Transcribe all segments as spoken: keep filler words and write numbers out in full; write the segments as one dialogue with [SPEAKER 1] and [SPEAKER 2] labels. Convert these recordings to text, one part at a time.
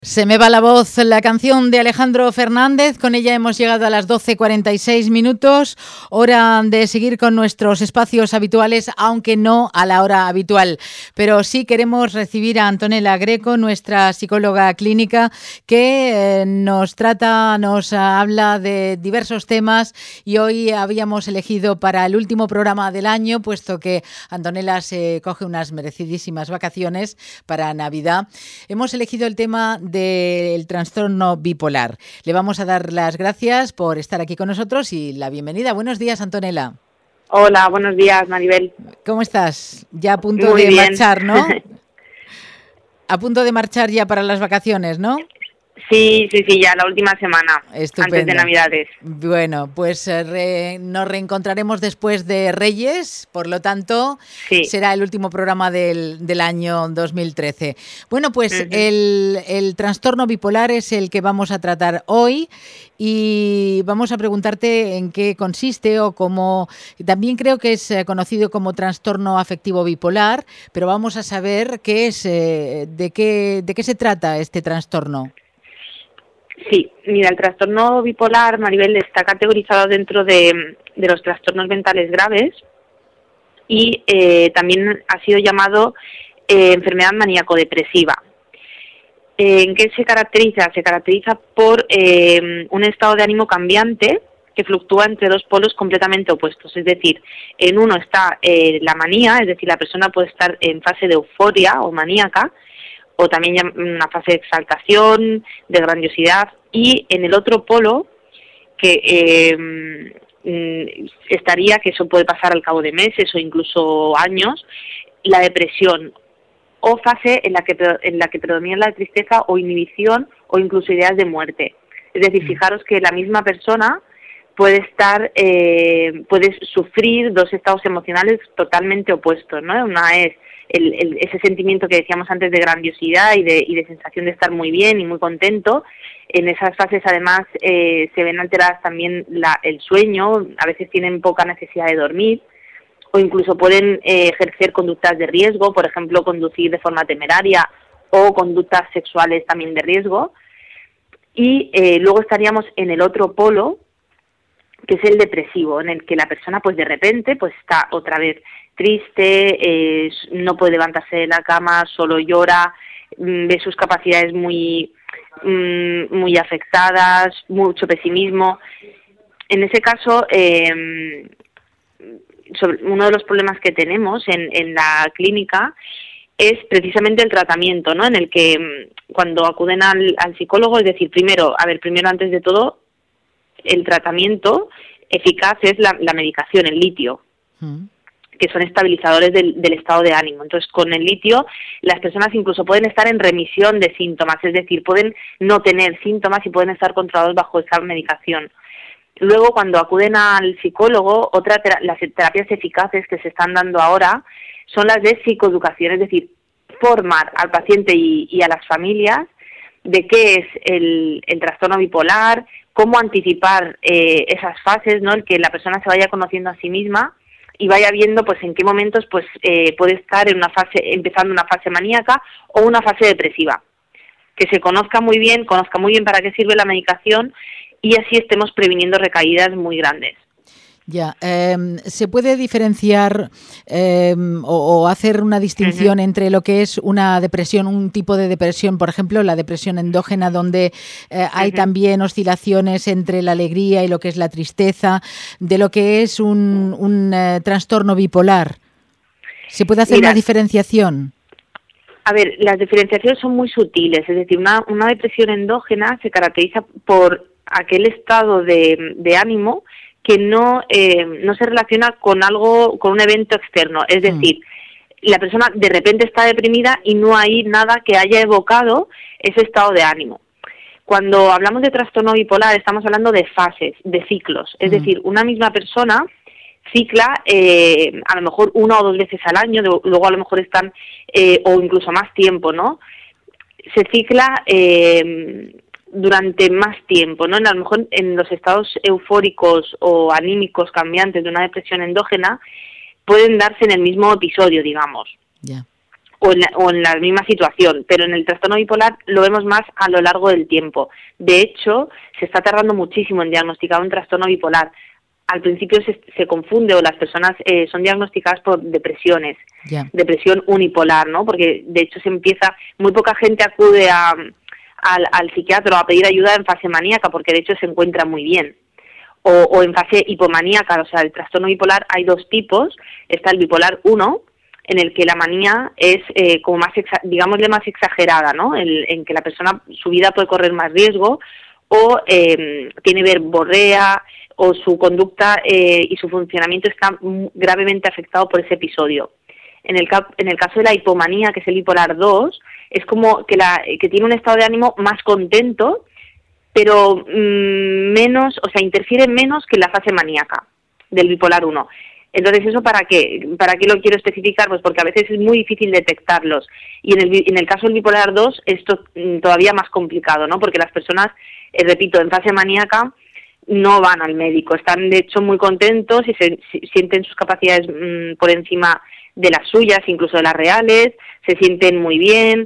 [SPEAKER 1] Se me va la voz, la canción de Alejandro Fernández. Con ella hemos llegado a las doce cuarenta y seis minutos, hora de seguir con nuestros espacios habituales, aunque no a la hora habitual. Pero sí queremos recibir a Antonella Greco, nuestra psicóloga clínica, que eh, nos trata, nos habla de diversos temas, y hoy habíamos elegido para el último programa del año, puesto que Antonella se coge unas merecidísimas vacaciones para Navidad, hemos elegido el tema del trastorno bipolar. Le vamos a dar las gracias por estar aquí con nosotros y la bienvenida. Buenos días, Antonella.
[SPEAKER 2] Hola, buenos días, Maribel.
[SPEAKER 1] ¿Cómo estás? Ya a punto
[SPEAKER 2] Muy
[SPEAKER 1] de
[SPEAKER 2] bien.
[SPEAKER 1] marchar, ¿no? A punto de marchar ya para las vacaciones, ¿no?
[SPEAKER 2] Sí, sí, sí, ya la última semana,
[SPEAKER 1] Estupendo.
[SPEAKER 2] Antes de Navidades.
[SPEAKER 1] Bueno, pues eh, re, nos reencontraremos después de Reyes, por lo tanto, sí. será el último programa del, del año dos mil trece. Bueno, pues uh-huh. el, el trastorno bipolar es el que vamos a tratar hoy, y vamos a preguntarte en qué consiste, o cómo, también creo que es conocido como trastorno afectivo bipolar, pero vamos a saber qué es, eh, de qué, de qué se trata este trastorno.
[SPEAKER 2] Sí, mira, el trastorno bipolar, Maribel, está categorizado dentro de, de los trastornos mentales graves, y eh, también ha sido llamado eh, enfermedad maníaco-depresiva. Eh, ¿En qué se caracteriza? Se caracteriza por eh, un estado de ánimo cambiante que fluctúa entre dos polos completamente opuestos. Es decir, en uno está eh, la manía, es decir, la persona puede estar en fase de euforia o maníaca, o también una fase de exaltación, de grandiosidad, y en el otro polo, que eh, estaría, que eso puede pasar al cabo de meses o incluso años, la depresión, o fase en la que en la que predomina la tristeza o inhibición o incluso ideas de muerte. Es decir, fijaros que la misma persona puede estar, eh, puede sufrir dos estados emocionales totalmente opuestos, ¿no? Una es el, el, ese sentimiento que decíamos antes de grandiosidad y de, y de sensación de estar muy bien y muy contento. En esas fases, además, eh, se ven alteradas también la, el sueño, a veces tienen poca necesidad de dormir, o incluso pueden eh, ejercer conductas de riesgo, por ejemplo, conducir de forma temeraria, o conductas sexuales también de riesgo. Y eh, luego estaríamos en el otro polo, que es el depresivo, en el que la persona pues de repente pues está otra vez triste, eh, no puede levantarse de la cama, solo llora, ve sus capacidades muy, muy afectadas, mucho pesimismo. En ese caso, eh, sobre, uno de los problemas que tenemos en, en la clínica es precisamente el tratamiento, ¿no? En el que cuando acuden al, al psicólogo, es decir, primero, a ver, primero antes de todo, el tratamiento eficaz es la, la medicación, el litio, mm. que son estabilizadores del, del estado de ánimo. Entonces, con el litio, las personas incluso pueden estar en remisión de síntomas, es decir, pueden no tener síntomas y pueden estar controlados bajo esa medicación. Luego, cuando acuden al psicólogo, otra tera- las terapias eficaces que se están dando ahora son las de psicoeducación, es decir, formar al paciente y, y a las familias de qué es el, el trastorno bipolar, cómo anticipar eh, esas fases, ¿no? El que la persona se vaya conociendo a sí misma y vaya viendo pues en qué momentos pues eh, puede estar en una fase, empezando una fase maníaca o una fase depresiva. Que se conozca muy bien, conozca muy bien para qué sirve la medicación, y así estemos previniendo recaídas muy grandes.
[SPEAKER 1] Ya, eh, ¿se puede diferenciar eh, o, o hacer una distinción uh-huh. entre lo que es una depresión, un tipo de depresión, por ejemplo, la depresión endógena, donde eh, hay uh-huh. también oscilaciones entre la alegría y lo que es la tristeza, de lo que es un, un eh, trastorno bipolar? ¿Se puede hacer Mira, una diferenciación?
[SPEAKER 2] A ver, las diferenciaciones son muy sutiles, es decir, una, una depresión endógena se caracteriza por aquel estado de, de ánimo que no eh, no se relaciona con algo, con un evento externo. Es decir, mm. la persona de repente está deprimida y no hay nada que haya evocado ese estado de ánimo. Cuando hablamos de trastorno bipolar estamos hablando de fases, de ciclos. Es mm. decir, una misma persona cicla eh, a lo mejor una o dos veces al año, luego a lo mejor están, eh, o incluso más tiempo, ¿no? Se cicla Eh, durante más tiempo, ¿no? A lo mejor en los estados eufóricos o anímicos cambiantes de una depresión endógena pueden darse en el mismo episodio, digamos.
[SPEAKER 1] Yeah.
[SPEAKER 2] o en, la, o en la misma situación, pero en el trastorno bipolar lo vemos más a lo largo del tiempo. De hecho, se está tardando muchísimo en diagnosticar un trastorno bipolar. Al principio se, se confunde o las personas eh, son diagnosticadas por depresiones, yeah. depresión unipolar, ¿no? Porque de hecho se empieza, muy poca gente acude a, al, al psiquiatra a pedir ayuda en fase maníaca, porque de hecho se encuentra muy bien. O, o en fase hipomaníaca, o sea, el trastorno bipolar hay dos tipos, está el bipolar uno, en el que la manía es eh, como más, exa- digámosle más exagerada, ¿no? El, en que la persona, su vida puede correr más riesgo, o eh, tiene verborrea, o su conducta eh, y su funcionamiento está gravemente afectado por ese episodio. En el, cap- en el caso de la hipomanía, que es el bipolar dos, es como que, la, que tiene un estado de ánimo más contento, pero mmm, menos, o sea, interfiere menos que la fase maníaca del bipolar uno. Entonces, ¿eso para qué? ¿Para qué lo quiero especificar? Pues porque a veces es muy difícil detectarlos. Y en el, en el caso del bipolar dos, esto es todavía más complicado, ¿no? Porque las personas, eh, repito, en fase maníaca no van al médico. Están, de hecho, muy contentos y se, si, sienten sus capacidades mmm, por encima de las suyas, incluso de las reales, se sienten muy bien.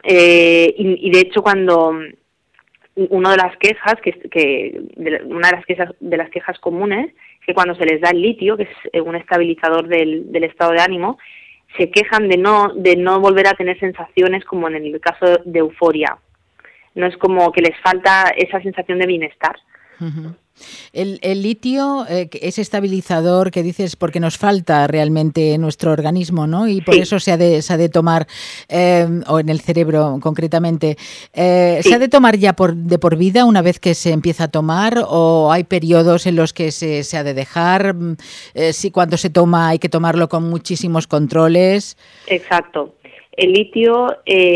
[SPEAKER 2] Eh, y, y, de hecho, cuando... Una de las quejas, que, que de, una de las quejas, de las quejas comunes, que cuando se les da el litio, que es un estabilizador del, del estado de ánimo, se quejan de no de no volver a tener sensaciones como en el caso de euforia. No es como que les falta esa sensación de bienestar.
[SPEAKER 1] Uh-huh. El, el litio, eh, ese estabilizador que dices, porque nos falta realmente en nuestro organismo, ¿no? Y por sí. eso se ha de, se ha de tomar, eh, o en el cerebro concretamente, eh, sí. ¿se ha de tomar ya por, de por vida una vez que se empieza a tomar, o hay periodos en los que se, se ha de dejar? Eh, si cuando se toma hay que tomarlo con muchísimos controles.
[SPEAKER 2] Exacto. El litio...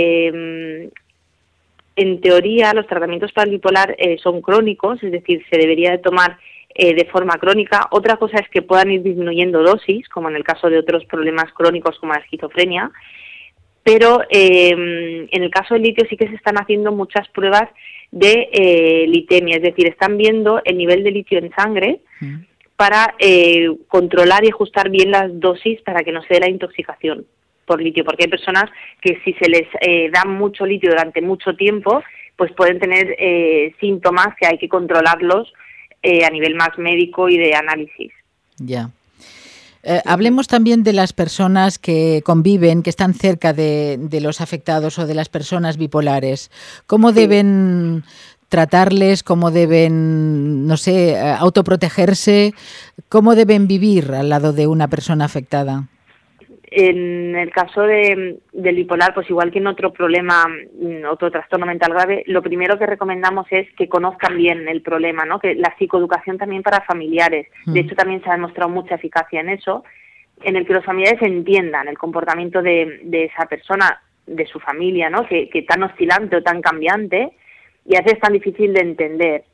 [SPEAKER 2] Eh, En teoría, los tratamientos para el bipolar eh, son crónicos, es decir, se debería de tomar eh, de forma crónica. Otra cosa es que puedan ir disminuyendo dosis, como en el caso de otros problemas crónicos como la esquizofrenia, pero eh, en el caso del litio sí que se están haciendo muchas pruebas de eh, litemia, es decir, están viendo el nivel de litio en sangre mm. para eh, controlar y ajustar bien las dosis para que no se dé la intoxicación por litio, porque hay personas que si se les eh, da mucho litio durante mucho tiempo, pues pueden tener eh, síntomas que hay que controlarlos eh, a nivel más médico y de análisis.
[SPEAKER 1] Ya. Eh, hablemos también de las personas que conviven, que están cerca de, de los afectados o de las personas bipolares. ¿Cómo sí. deben tratarles? ¿Cómo deben, no sé, autoprotegerse? ¿Cómo deben vivir al lado de una persona afectada?
[SPEAKER 2] En el caso de, del bipolar, pues igual que en otro problema, otro trastorno mental grave, lo primero que recomendamos es que conozcan bien el problema, ¿no? Que la psicoeducación también para familiares. De hecho, también se ha demostrado mucha eficacia en eso, en el que los familiares entiendan el comportamiento de, de esa persona, de su familia, ¿no? Que, que tan oscilante o tan cambiante, y a veces es tan difícil de entender.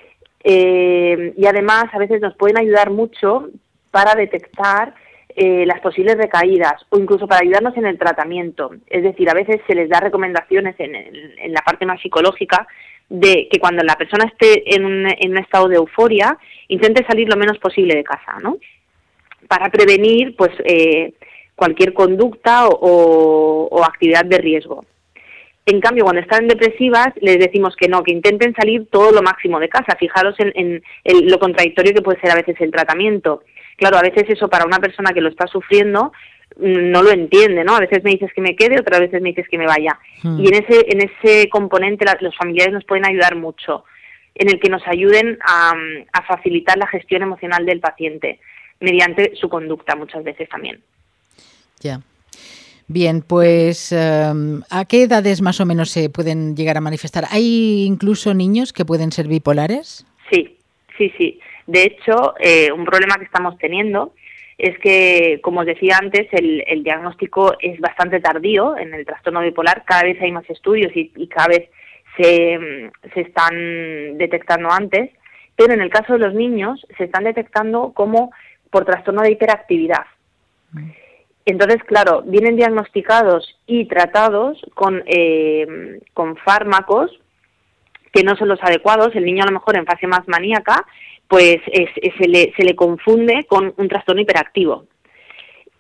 [SPEAKER 2] Eh, y además, a veces nos pueden ayudar mucho para detectar Eh, las posibles recaídas o incluso para ayudarnos en el tratamiento. Es decir, a veces se les da recomendaciones en, en, en la parte más psicológica de que cuando la persona esté en un, en un estado de euforia, intente salir lo menos posible de casa, ¿no? Para prevenir pues eh, cualquier conducta o, o, o actividad de riesgo. En cambio, cuando están depresivas, les decimos que no, que intenten salir todo lo máximo de casa. Fijaros en, en, en lo contradictorio que puede ser a veces el tratamiento. Claro, a veces eso para una persona que lo está sufriendo no lo entiende, ¿no? A veces me dices que me quede, otras veces me dices que me vaya. Hmm. Y en ese en ese componente la, los familiares nos pueden ayudar mucho, en el que nos ayuden a, a facilitar la gestión emocional del paciente, mediante su conducta muchas veces también.
[SPEAKER 1] Ya. Bien, pues um, ¿a qué edades más o menos se pueden llegar a manifestar? ¿Hay incluso niños que pueden ser bipolares?
[SPEAKER 2] Sí, sí, sí. De hecho, eh, un problema que estamos teniendo es que, como os decía antes, el, el diagnóstico es bastante tardío en el trastorno bipolar. Cada vez hay más estudios y, y cada vez se, se están detectando antes, pero en el caso de los niños se están detectando como por trastorno de hiperactividad. Entonces, claro, vienen diagnosticados y tratados con, eh, con fármacos que no son los adecuados. El niño a lo mejor en fase más maníaca, pues es, es, se, le, se le confunde con un trastorno hiperactivo.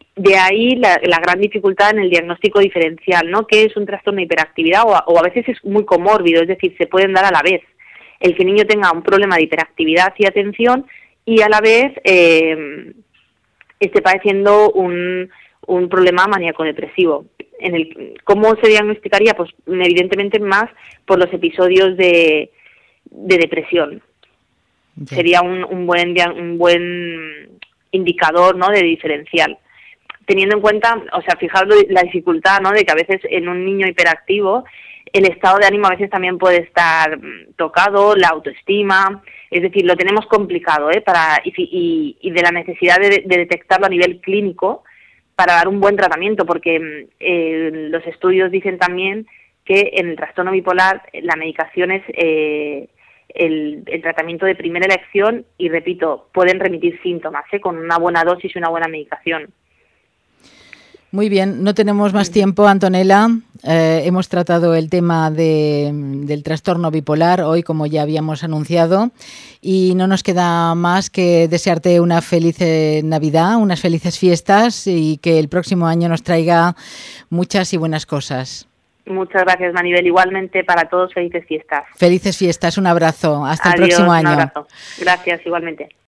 [SPEAKER 2] De ahí la, la gran dificultad en el diagnóstico diferencial, ¿no? Que es un trastorno de hiperactividad o a, o a veces es muy comórbido, es decir, se pueden dar a la vez. El que el niño tenga un problema de hiperactividad y atención y a la vez eh, esté padeciendo un, un problema maníaco-depresivo. En el, ¿Cómo se diagnosticaría? Pues evidentemente más por los episodios de, de depresión. Okay. Sería un, un buen un buen indicador, ¿no?, de diferencial. Teniendo en cuenta, o sea, fijaros la dificultad, ¿no?, de que a veces en un niño hiperactivo el estado de ánimo a veces también puede estar tocado, la autoestima, es decir, lo tenemos complicado, ¿eh? Para y, y, y de la necesidad de, de detectarlo a nivel clínico para dar un buen tratamiento, porque eh, los estudios dicen también que en el trastorno bipolar la medicación es eh, el, el tratamiento de primera elección y, repito, pueden remitir síntomas, ¿eh?, con una buena dosis y una buena medicación.
[SPEAKER 1] Muy bien, no tenemos más tiempo, Antonella. Eh, hemos tratado el tema de, del trastorno bipolar hoy, como ya habíamos anunciado, y no nos queda más que desearte una feliz Navidad, unas felices fiestas y que el próximo año nos traiga muchas y buenas cosas.
[SPEAKER 2] Muchas gracias, Maribel. Igualmente para todos, felices fiestas.
[SPEAKER 1] Felices fiestas, un abrazo. Hasta
[SPEAKER 2] Adiós,
[SPEAKER 1] el próximo año.
[SPEAKER 2] Un abrazo. Gracias, igualmente.